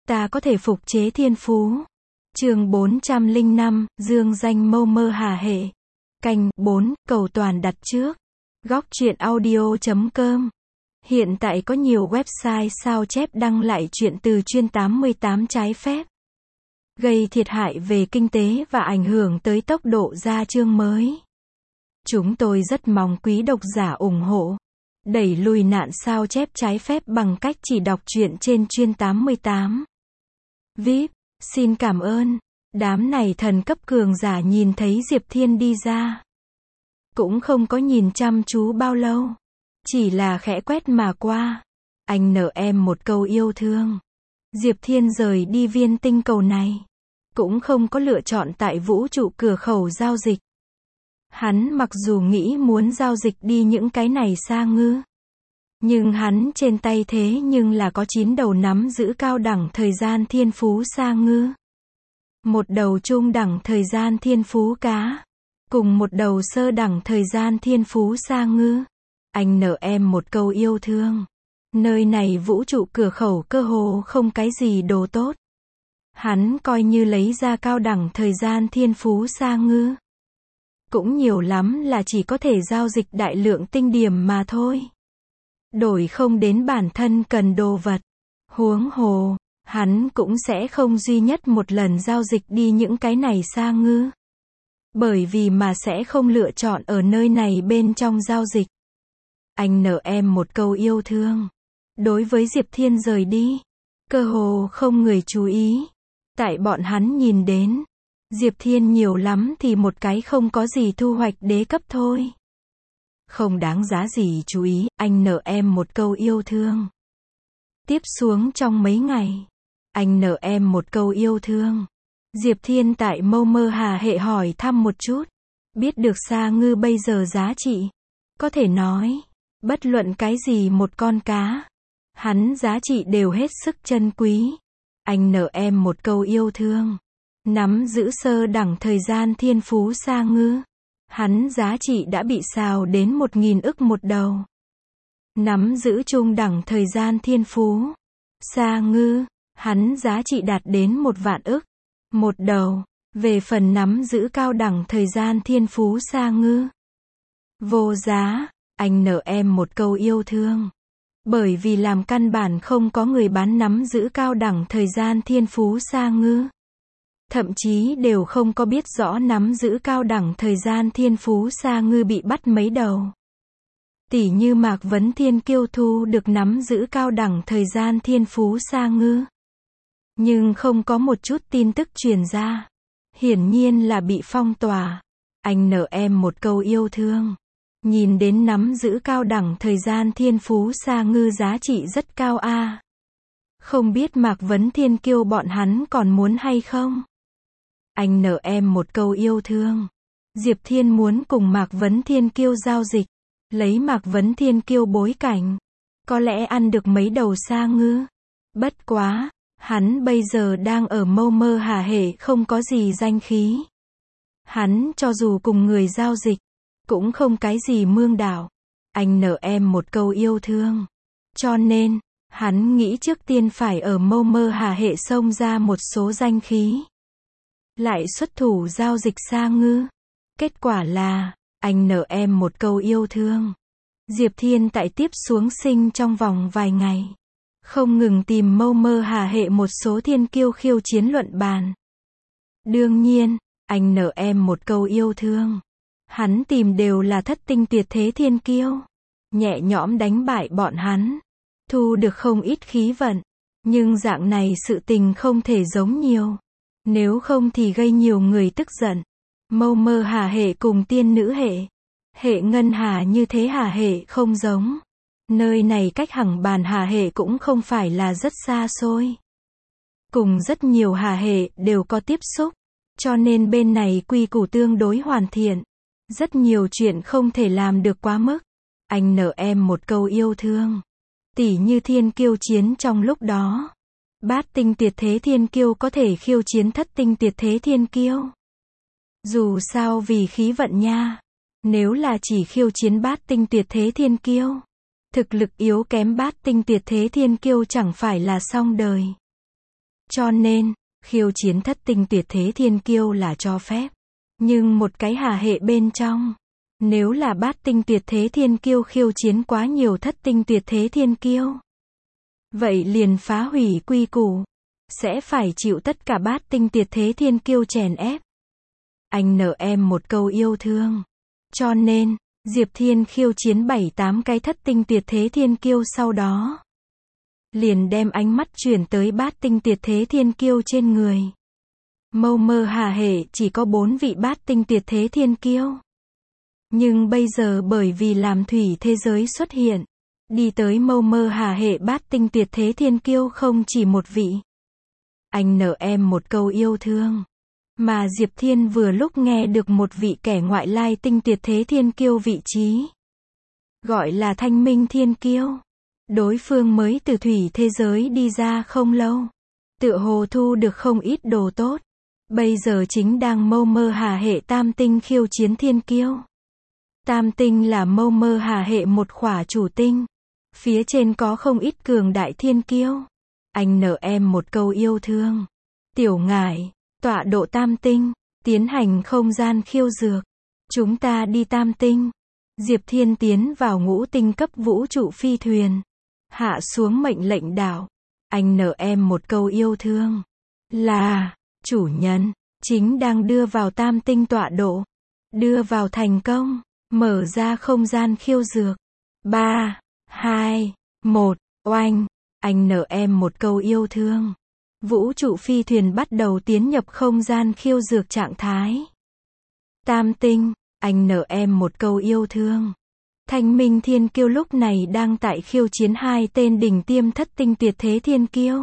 ta có thể phục chế thiên phú. Chương 405, dương danh mâu mơ hà hệ. Canh 4, cầu toàn đặt trước. Góc truyện audio.com. Hiện tại có nhiều website sao chép đăng lại truyện từ chuyên 88 trái phép, gây thiệt hại về kinh tế và ảnh hưởng tới tốc độ ra chương mới. Chúng tôi rất mong quý độc giả ủng hộ, đẩy lùi nạn sao chép trái phép bằng cách chỉ đọc truyện trên chuyên 88. VIP, xin cảm ơn. Đám này thần cấp cường giả nhìn thấy Diệp Thiên đi ra, cũng không có nhìn chăm chú bao lâu, chỉ là khẽ quét mà qua. Anh nợ em một câu yêu thương. Diệp Thiên rời đi viên tinh cầu này, cũng không có lựa chọn tại vũ trụ cửa khẩu giao dịch. Hắn mặc dù nghĩ muốn giao dịch đi những cái này xa ngư, nhưng hắn trên tay thế nhưng là có 9 đầu nắm giữ cao đẳng thời gian thiên phú xa ngư, một đầu trung đẳng thời gian thiên phú cá, cùng một đầu sơ đẳng thời gian thiên phú xa ngư. Anh nợ em một câu yêu thương. Nơi này vũ trụ cửa khẩu cơ hồ không cái gì đồ tốt. Hắn coi như lấy ra cao đẳng thời gian thiên phú xa ngư, cũng nhiều lắm là chỉ có thể giao dịch đại lượng tinh điểm mà thôi, đổi không đến bản thân cần đồ vật. Huống hồ, hắn cũng sẽ không duy nhất một lần giao dịch đi những cái này xa ngư, bởi vì mà sẽ không lựa chọn ở nơi này bên trong giao dịch. Anh nợ em một câu yêu thương. Đối với Diệp Thiên rời đi, cơ hồ không người chú ý. Tại bọn hắn nhìn đến, Diệp Thiên nhiều lắm thì một cái không có gì thu hoạch đế cấp thôi, không đáng giá gì chú ý. Anh nợ em một câu yêu thương. Tiếp xuống trong mấy ngày, anh nợ em một câu yêu thương. Diệp Thiên tại mâu mơ hà hệ hỏi thăm một chút, biết được xa ngư bây giờ giá trị, có thể nói, bất luận cái gì một con cá, hắn giá trị đều hết sức chân quý. Anh nợ em một câu yêu thương. Nắm giữ sơ đẳng thời gian thiên phú xa ngư, hắn giá trị đã bị xào đến 1.000 ức một đầu. Nắm giữ trung đẳng thời gian thiên phú xa ngư, hắn giá trị đạt đến 1 vạn ức một đầu. Về phần nắm giữ cao đẳng thời gian thiên phú xa ngư, vô giá. Anh nợ em một câu yêu thương. Bởi vì làm căn bản không có người bán nắm giữ cao đẳng thời gian thiên phú xa ngư, thậm chí đều không có biết rõ nắm giữ cao đẳng thời gian thiên phú xa ngư bị bắt mấy đầu. Tỉ như Mạc Vấn Thiên Kiêu thu được nắm giữ cao đẳng thời gian thiên phú xa ngư, nhưng không có một chút tin tức truyền ra, hiển nhiên là bị phong tỏa. Anh nợ em một câu yêu thương. Nhìn đến nắm giữ cao đẳng thời gian thiên phú xa ngư giá trị rất cao a. Không biết Mạc Vấn Thiên Kiêu bọn hắn còn muốn hay không? Anh nợ em một câu yêu thương. Diệp Thiên muốn cùng Mạc Vấn Thiên Kiêu giao dịch, lấy Mạc Vấn Thiên Kiêu bối cảnh, có lẽ ăn được mấy đầu xa ngư. Bất quá, hắn bây giờ đang ở mâu mơ hà hệ không có gì danh khí. Hắn cho dù cùng người giao dịch, cũng không cái gì mương đảo. Anh nợ em một câu yêu thương. Cho nên, hắn nghĩ trước tiên phải ở mâu mơ hà hệ xông ra một số danh khí, lại xuất thủ giao dịch xa ngư. Kết quả là, anh nợ em một câu yêu thương. Diệp Thiên tại tiếp xuống sinh trong vòng vài ngày, không ngừng tìm mâu mơ hà hệ một số thiên kiêu khiêu chiến luận bàn. Đương nhiên, anh nợ em một câu yêu thương. Hắn tìm đều là thất tinh tuyệt thế thiên kiêu, nhẹ nhõm đánh bại bọn hắn, thu được không ít khí vận. Nhưng dạng này sự tình không thể giống nhiều, nếu không thì gây nhiều người tức giận. Mâu mơ hà hệ cùng tiên nữ hệ, hệ ngân hà như thế hà hệ không giống. Nơi này cách hằng bàn hà hệ cũng không phải là rất xa xôi, cùng rất nhiều hà hệ đều có tiếp xúc, cho nên bên này quy củ tương đối hoàn thiện. Rất nhiều chuyện không thể làm được quá mức. Anh nợ em một câu yêu thương. Tỉ như thiên kiêu chiến trong lúc đó, bát tinh tuyệt thế thiên kiêu có thể khiêu chiến thất tinh tuyệt thế thiên kiêu. Dù sao vì khí vận nha. Nếu là chỉ khiêu chiến bát tinh tuyệt thế thiên kiêu, thực lực yếu kém bát tinh tuyệt thế thiên kiêu chẳng phải là xong đời. Cho nên, khiêu chiến thất tinh tuyệt thế thiên kiêu là cho phép. Nhưng một cái hà hệ bên trong, nếu là bát tinh tuyệt thế thiên kiêu khiêu chiến quá nhiều thất tinh tuyệt thế thiên kiêu, vậy liền phá hủy quy củ, sẽ phải chịu tất cả bát tinh tuyệt thế thiên kiêu chèn ép. Anh nợ em một câu yêu thương. Cho nên, Diệp Thiên khiêu chiến 7-8 cái thất tinh tuyệt thế thiên kiêu sau đó, liền đem ánh mắt chuyển tới bát tinh tuyệt thế thiên kiêu trên người. Mâu mơ hà hệ chỉ có 4 vị bát tinh tuyệt thế thiên kiêu. Nhưng bây giờ bởi vì làm thủy thế giới xuất hiện, đi tới mâu mơ hà hệ bát tinh tuyệt thế thiên kiêu không chỉ một vị. Anh nợ em một câu yêu thương. Mà Diệp Thiên vừa lúc nghe được một vị kẻ ngoại lai tinh tuyệt thế thiên kiêu vị trí. Gọi là Thanh Minh Thiên Kiêu. Đối phương mới từ thủy thế giới đi ra không lâu. Tựa hồ thu được không ít đồ tốt. Bây giờ chính đang mâu mơ hà hệ tam tinh khiêu chiến thiên kiêu. Tam tinh là mâu mơ hà hệ một khỏa chủ tinh. Phía trên có không ít cường đại thiên kiêu. Anh nợ em một câu yêu thương. Tiểu ngải, tọa độ tam tinh, tiến hành không gian khiêu dược. Chúng ta đi tam tinh. Diệp Thiên tiến vào ngũ tinh cấp vũ trụ phi thuyền. Hạ xuống mệnh lệnh đảo. Anh nợ em một câu yêu thương. Là, chủ nhân, chính đang đưa vào tam tinh tọa độ. Đưa vào thành công. Mở ra không gian khiêu dược. 3, 2, 1, oanh. Anh nợ em một câu yêu thương. Vũ trụ phi thuyền bắt đầu tiến nhập không gian khiêu dược trạng thái. Tam tinh, anh nợ em một câu yêu thương. Thanh Minh Thiên Kiêu lúc này đang tại khiêu chiến 2 tên đỉnh tiêm thất tinh tuyệt thế thiên kiêu.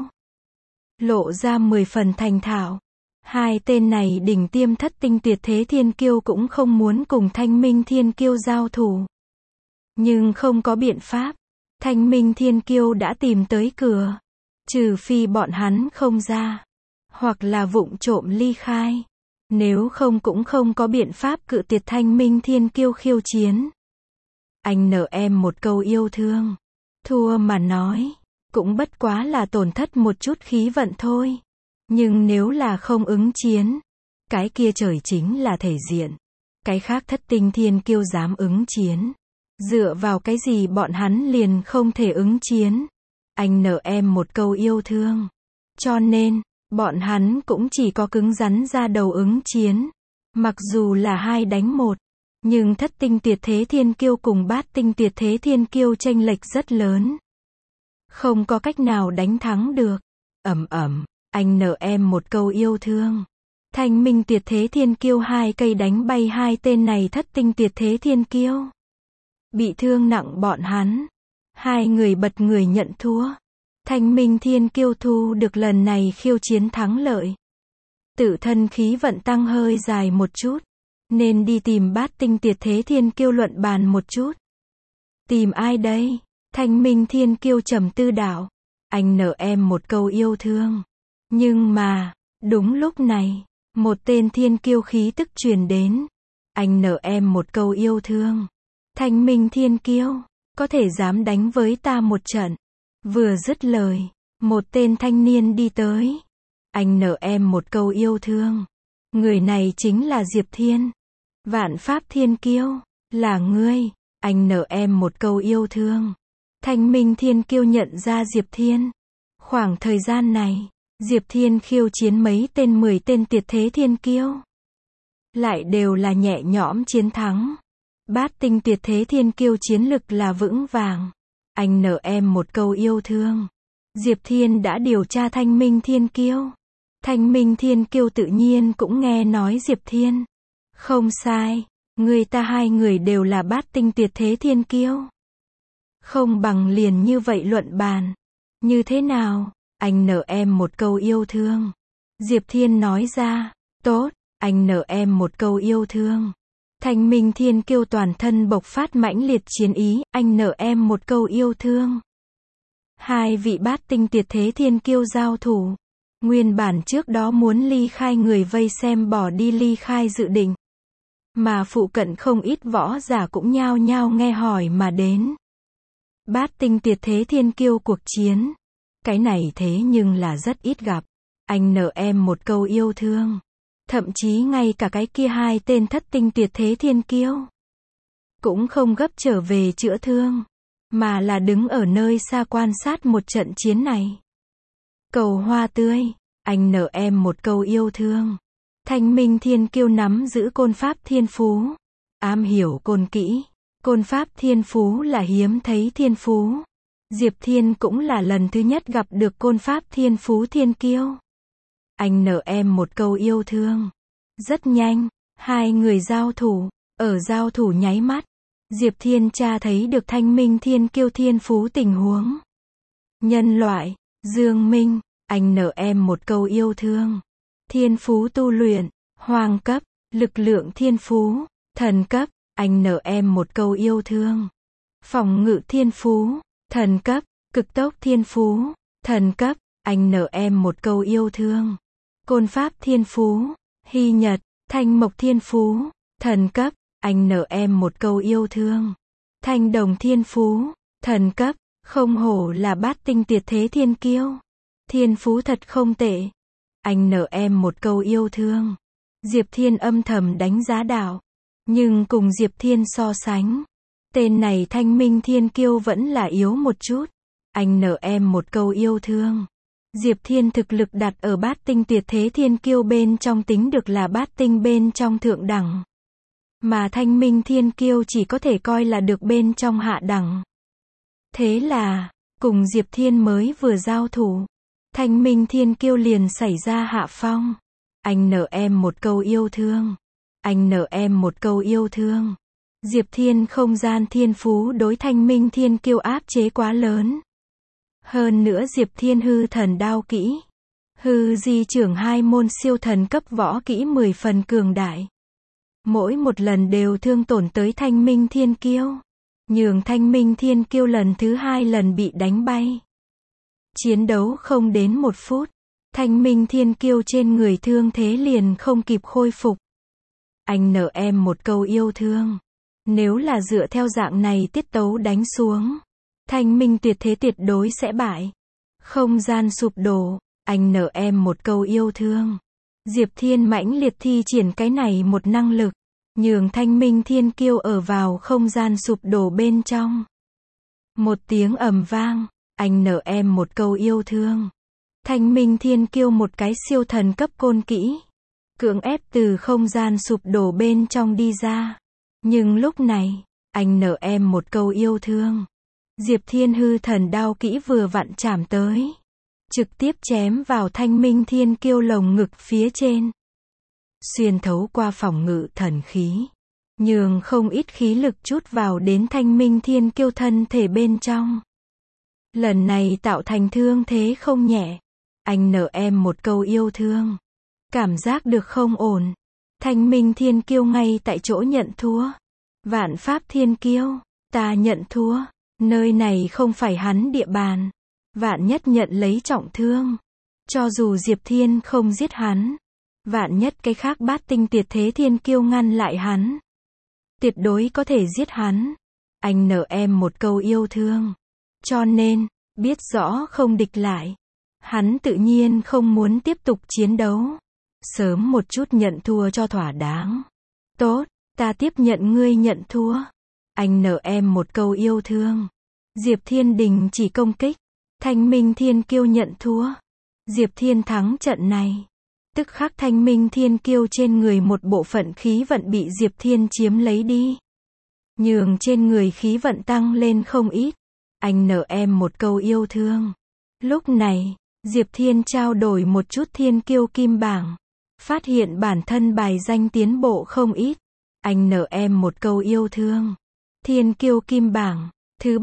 Lộ ra 10 phần thành thạo. 2 tên này đỉnh tiêm thất tinh tuyệt thế thiên kiêu cũng không muốn cùng Thanh Minh Thiên Kiêu giao thủ. Nhưng không có biện pháp. Thanh Minh Thiên Kiêu đã tìm tới cửa. Trừ phi bọn hắn không ra. Hoặc là vụng trộm ly khai. Nếu không cũng không có biện pháp cự tuyệt Thanh Minh Thiên Kiêu khiêu chiến. Anh nợ em một câu yêu thương. Thua mà nói. Cũng bất quá là tổn thất một chút khí vận thôi. Nhưng nếu là không ứng chiến. Cái kia trời chính là thể diện. Cái khác thất tinh thiên kiêu dám ứng chiến. Dựa vào cái gì bọn hắn liền không thể ứng chiến. Anh nợ em một câu yêu thương. Cho nên, bọn hắn cũng chỉ có cứng rắn ra đầu ứng chiến. Mặc dù là 2 đánh 1. Nhưng thất tinh tuyệt thế thiên kiêu cùng bát tinh tuyệt thế thiên kiêu chênh lệch rất lớn. Không có cách nào đánh thắng được. Anh nợ em một câu yêu thương. Thanh Minh tuyệt thế thiên kiêu 2 cây đánh bay 2 tên này thất tinh tuyệt thế thiên kiêu. Bị thương nặng bọn hắn. 2 người bật người nhận thua. Thanh Minh Thiên Kiêu thu được lần này khiêu chiến thắng lợi. Tự thân khí vận tăng hơi dài một chút. Nên đi tìm bát tinh tuyệt thế thiên kiêu luận bàn một chút. Tìm ai đây? Thanh Minh Thiên Kiêu trầm tư đảo. Anh nợ em một câu yêu thương. Nhưng mà, đúng lúc này, một tên thiên kiêu khí tức truyền đến. Anh nợ em một câu yêu thương. Thanh Minh Thiên Kiêu, có thể dám đánh với ta một trận. Vừa dứt lời, một tên thanh niên đi tới. Anh nợ em một câu yêu thương. Người này chính là Diệp Thiên. Vạn Pháp Thiên Kiêu, là ngươi. Anh nợ em một câu yêu thương. Thanh Minh Thiên Kiêu nhận ra Diệp Thiên. Khoảng thời gian này, Diệp Thiên khiêu chiến mấy tên 10 tên tuyệt thế thiên kiêu. Lại đều là nhẹ nhõm chiến thắng. Bát tinh tuyệt thế thiên kiêu chiến lực là vững vàng. Anh nợ em một câu yêu thương. Diệp Thiên đã điều tra Thanh Minh Thiên Kiêu. Thanh Minh Thiên Kiêu tự nhiên cũng nghe nói Diệp Thiên. Không sai, người ta 2 người đều là bát tinh tuyệt thế thiên kiêu. Không bằng liền như vậy luận bàn. Như thế nào? Anh nợ em một câu yêu thương. Diệp Thiên nói ra. Tốt, anh nợ em một câu yêu thương. Thanh Minh Thiên Kiêu toàn thân bộc phát mãnh liệt chiến ý. Anh nợ em một câu yêu thương. 2 vị bát tinh tuyệt thế thiên kiêu giao thủ. Nguyên bản trước đó muốn ly khai người vây xem bỏ đi ly khai dự định. Mà phụ cận không ít võ giả cũng nhao nhao nghe hỏi mà đến. Bát tinh tuyệt thế thiên kiêu cuộc chiến. Cái này thế nhưng là rất ít gặp. anh nợ em một câu yêu thương. Thậm chí ngay cả cái kia hai tên thất tinh tuyệt thế thiên kiêu cũng không gấp trở về chữa thương, mà là đứng ở nơi xa quan sát một trận chiến này. Cầu hoa tươi, anh nợ em một câu yêu thương. Thanh minh thiên kiêu nắm giữ côn pháp thiên phú, am hiểu côn kỹ. Côn pháp thiên phú là hiếm thấy thiên phú. Diệp Thiên cũng là lần thứ nhất gặp được côn pháp thiên phú thiên kiêu. Anh nợ em một câu yêu thương. Rất nhanh, hai người giao thủ. Ở giao thủ nháy mắt, Diệp Thiên tra thấy được thanh minh thiên kiêu thiên phú tình huống. Nhân loại, Dương Minh, anh nợ em một câu yêu thương. Thiên phú tu luyện, hoàng cấp, lực lượng thiên phú, thần cấp, anh nợ em một câu yêu thương. Phòng ngự thiên phú, thần cấp, cực tốc thiên phú, thần cấp, anh nợ em một câu yêu thương. Côn pháp thiên phú, hy nhật, thanh mộc thiên phú, thần cấp, anh nợ em một câu yêu thương. Thanh đồng thiên phú, thần cấp, không hổ là bát tinh tuyệt thế thiên kiêu. Thiên phú thật không tệ. Anh nợ em một câu yêu thương. Diệp Thiên âm thầm đánh giá đạo. Nhưng cùng Diệp Thiên so sánh, tên này thanh minh thiên kiêu vẫn là yếu một chút. Anh nợ em một câu yêu thương. Diệp Thiên thực lực đặt ở bát tinh tuyệt thế thiên kiêu bên trong tính được là bát tinh bên trong thượng đẳng. Mà thanh minh thiên kiêu chỉ có thể coi là được bên trong hạ đẳng. Thế là, cùng Diệp Thiên mới vừa giao thủ, thanh minh thiên kiêu liền xảy ra hạ phong. Anh nợ em một câu yêu thương. Anh nợ em một câu yêu thương. Diệp Thiên không gian thiên phú đối thanh minh thiên kiêu áp chế quá lớn. Hơn nữa Diệp Thiên hư thần đao kỹ, hư di trưởng hai môn siêu thần cấp võ kỹ 10 phần cường đại. Mỗi một lần đều thương tổn tới thanh minh thiên kiêu, nhường thanh minh thiên kiêu lần thứ hai lần bị đánh bay. Chiến đấu không đến 1 phút, thanh minh thiên kiêu trên người thương thế liền không kịp khôi phục. Anh nợ em một câu yêu thương. Nếu là dựa theo dạng này tiết tấu đánh xuống, thanh minh tuyệt thế tuyệt đối sẽ bại. Không gian sụp đổ, anh nợ em một câu yêu thương. Diệp Thiên mãnh liệt thi triển cái này một năng lực, nhường thanh minh thiên kiêu ở vào không gian sụp đổ bên trong. Một tiếng ầm vang, anh nợ em một câu yêu thương. Thanh minh thiên kiêu một cái siêu thần cấp côn kỹ, cưỡng ép từ không gian sụp đổ bên trong đi ra. Nhưng lúc này, anh nợ em một câu yêu thương. Diệp Thiên hư thần đao kỹ vừa vặn chạm tới, trực tiếp chém vào thanh minh thiên kiêu lồng ngực phía trên. Xuyên thấu qua phòng ngự thần khí, nhường không ít khí lực chút vào đến thanh minh thiên kiêu thân thể bên trong. Lần này tạo thành thương thế không nhẹ. Anh nợ em một câu yêu thương. Cảm giác được không ổn. Thanh minh thiên kiêu ngay tại chỗ nhận thua. Vạn pháp thiên kiêu, ta nhận thua. Nơi này không phải hắn địa bàn. Vạn nhất nhận lấy trọng thương. Cho dù Diệp Thiên không giết hắn, vạn nhất cái khác bát tinh tuyệt thế thiên kiêu ngăn lại hắn, tuyệt đối có thể giết hắn. Anh nợ em một câu yêu thương. Cho nên, biết rõ không địch lại, hắn tự nhiên không muốn tiếp tục chiến đấu. Sớm một chút nhận thua cho thỏa đáng. Tốt, ta tiếp nhận ngươi nhận thua. Anh nợ em một câu yêu thương. Diệp Thiên đình chỉ công kích. Thanh minh thiên kiêu nhận thua. Diệp Thiên thắng trận này. Tức khắc thanh minh thiên kiêu trên người một bộ phận khí vận bị Diệp Thiên chiếm lấy đi. Nhường trên người khí vận tăng lên không ít. Anh nợ em một câu yêu thương. Lúc này, Diệp Thiên trao đổi một chút thiên kiêu kim bảng. Phát hiện bản thân bài danh tiến bộ không ít. Anh nợ em một câu yêu thương. Thiên kiêu kim bảng, thứ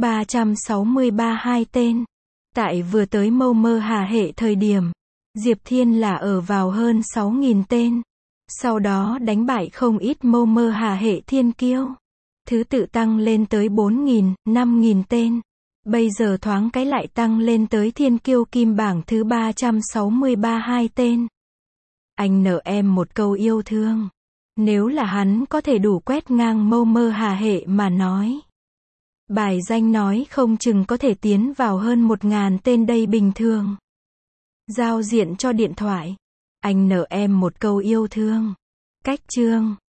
363 hai tên. Tại vừa tới mâu mơ hà hệ thời điểm, Diệp Thiên là ở vào hơn 6.000 tên. Sau đó đánh bại không ít mâu mơ hà hệ thiên kiêu. Thứ tự tăng lên tới 4.000, 5.000 tên. Bây giờ thoáng cái lại tăng lên tới thiên kiêu kim bảng thứ 363 hai tên. Anh nợ em một câu yêu thương. Nếu là hắn có thể đủ quét ngang mâu mơ hà hệ mà nói, bài danh nói không chừng có thể tiến vào hơn 1.000 tên đây bình thường. Giao diện cho điện thoại. Anh nợ em một câu yêu thương. Cách chương